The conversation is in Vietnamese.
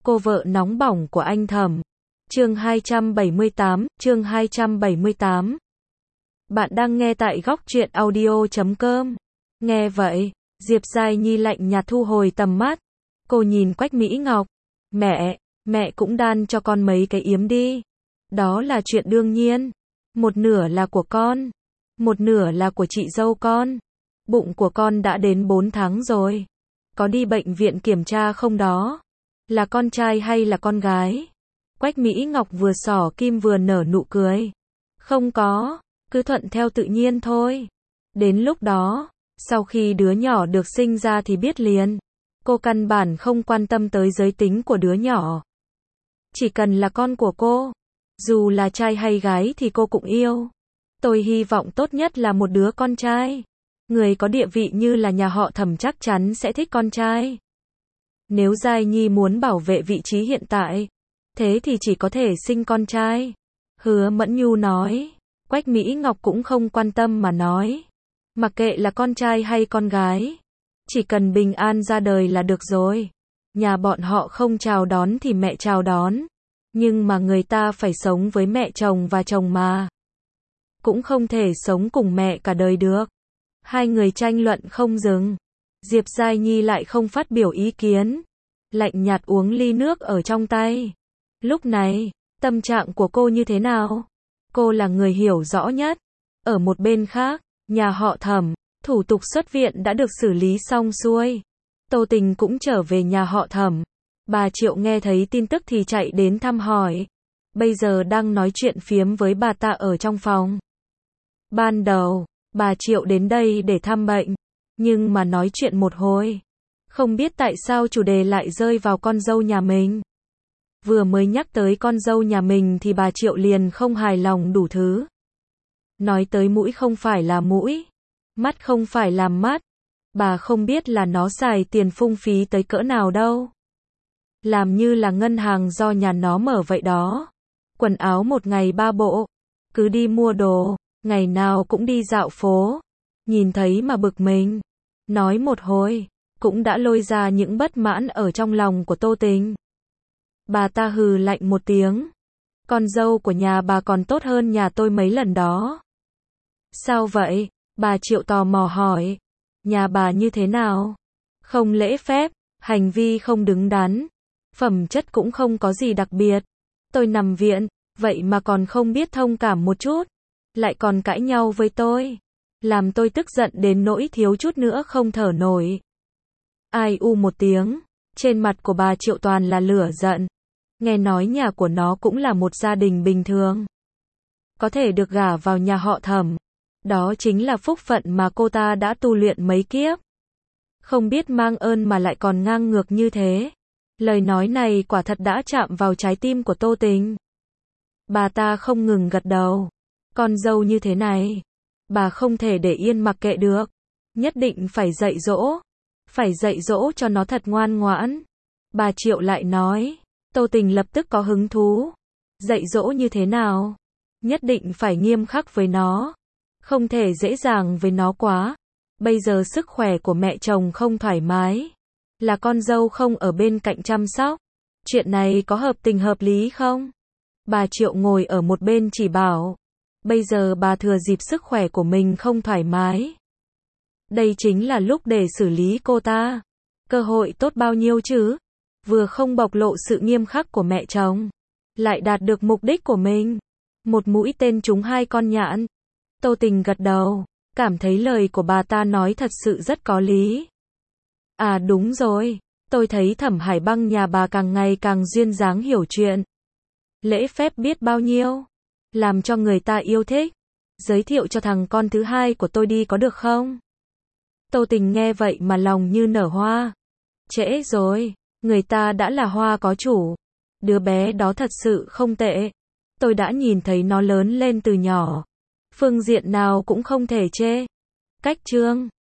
Cô vợ nóng bỏng của anh Thẩm. Chương 278. Bạn đang nghe tại góc truyện audio.com. Nghe vậy, Diệp Giai Nhi lạnh nhạt thu hồi tầm mắt. Cô nhìn Quách Mỹ Ngọc. Mẹ cũng đan cho con mấy cái yếm đi. Đó là chuyện đương nhiên. Một nửa là của con. Một nửa là của chị dâu con. Bụng của con đã đến 4 tháng rồi. Có đi bệnh viện kiểm tra không đó? Là con trai hay là con gái? Quách Mỹ Ngọc vừa xỏ kim vừa nở nụ cười. Không có, cứ thuận theo tự nhiên thôi. Đến lúc đó, sau khi đứa nhỏ được sinh ra thì biết liền. Cô căn bản không quan tâm tới giới tính của đứa nhỏ. Chỉ cần là con của cô, dù là trai hay gái thì cô cũng yêu. Tôi hy vọng tốt nhất là một đứa con trai. Người có địa vị như là nhà họ Thẩm chắc chắn sẽ thích con trai. Nếu Giai Nhi muốn bảo vệ vị trí hiện tại, thế thì chỉ có thể sinh con trai. Hứa Mẫn Nhu nói. Quách Mỹ Ngọc cũng không quan tâm mà nói. Mặc kệ là con trai hay con gái, chỉ cần bình an ra đời là được rồi. Nhà bọn họ không chào đón thì mẹ chào đón. Nhưng mà người ta phải sống với mẹ chồng và chồng mà. Cũng không thể sống cùng mẹ cả đời được. Hai người tranh luận không dừng. Diệp Giai Nhi lại không phát biểu ý kiến. Lạnh nhạt uống ly nước ở trong tay. Lúc này, tâm trạng của cô như thế nào? Cô là người hiểu rõ nhất. Ở một bên khác, nhà họ Thẩm, thủ tục xuất viện đã được xử lý xong xuôi. Tô Tình cũng trở về nhà họ Thẩm. Bà Triệu nghe thấy tin tức thì chạy đến thăm hỏi. Bây giờ đang nói chuyện phiếm với bà ta ở trong phòng. Ban đầu, bà Triệu đến đây để thăm bệnh. Nhưng mà nói chuyện một hồi, không biết tại sao chủ đề lại rơi vào con dâu nhà mình. Vừa mới nhắc tới con dâu nhà mình thì bà Triệu liền không hài lòng đủ thứ. Nói tới mũi không phải là mũi, mắt không phải là mắt. Bà không biết là nó xài tiền phung phí tới cỡ nào đâu. Làm như là ngân hàng do nhà nó mở vậy đó. Quần áo một ngày 3 bộ. Cứ đi mua đồ, ngày nào cũng đi dạo phố. Nhìn thấy mà bực mình. Nói một hồi, cũng đã lôi ra những bất mãn ở trong lòng của Tô Tình. Bà ta hừ lạnh một tiếng. Con dâu của nhà bà còn tốt hơn nhà tôi mấy lần đó. Sao vậy? Bà Triệu tò mò hỏi. Nhà bà như thế nào? Không lễ phép, hành vi không đứng đắn, phẩm chất cũng không có gì đặc biệt. Tôi nằm viện, vậy mà còn không biết thông cảm một chút. Lại còn cãi nhau với tôi. Làm tôi tức giận đến nỗi thiếu chút nữa không thở nổi. Ai u một tiếng, trên mặt của bà Triệu toàn là lửa giận. Nghe nói nhà của nó cũng là một gia đình bình thường. Có thể được gả vào nhà họ Thẩm. Đó chính là phúc phận mà cô ta đã tu luyện mấy kiếp. Không biết mang ơn mà lại còn ngang ngược như thế. Lời nói này quả thật đã chạm vào trái tim của Tô Tình. Bà ta không ngừng gật đầu. Con dâu như thế này, bà không thể để yên mặc kệ được. Nhất định phải dạy dỗ. Phải dạy dỗ cho nó thật ngoan ngoãn. Bà Triệu lại nói. Tô Tình lập tức có hứng thú. Dạy dỗ như thế nào? Nhất định phải nghiêm khắc với nó. Không thể dễ dàng với nó quá. Bây giờ sức khỏe của mẹ chồng không thoải mái. Là con dâu không ở bên cạnh chăm sóc. Chuyện này có hợp tình hợp lý không? Bà Triệu ngồi ở một bên chỉ bảo. Bây giờ bà thừa dịp sức khỏe của mình không thoải mái. Đây chính là lúc để xử lý cô ta. Cơ hội tốt bao nhiêu chứ? Vừa không bộc lộ sự nghiêm khắc của mẹ chồng, lại đạt được mục đích của mình. Một mũi tên trúng 2 con nhạn. Tô Tình gật đầu, cảm thấy lời của bà ta nói thật sự rất có lý. À đúng rồi, tôi thấy Thẩm Hải Băng nhà bà càng ngày càng duyên dáng hiểu chuyện. Lễ phép biết bao nhiêu, làm cho người ta yêu thích. Giới thiệu cho thằng con thứ hai của tôi đi có được không? Tô Tình nghe vậy mà lòng như nở hoa. Trễ rồi, người ta đã là hoa có chủ. Đứa bé đó thật sự không tệ. Tôi đã nhìn thấy nó lớn lên từ nhỏ. Phương diện nào cũng không thể chê. Cách chương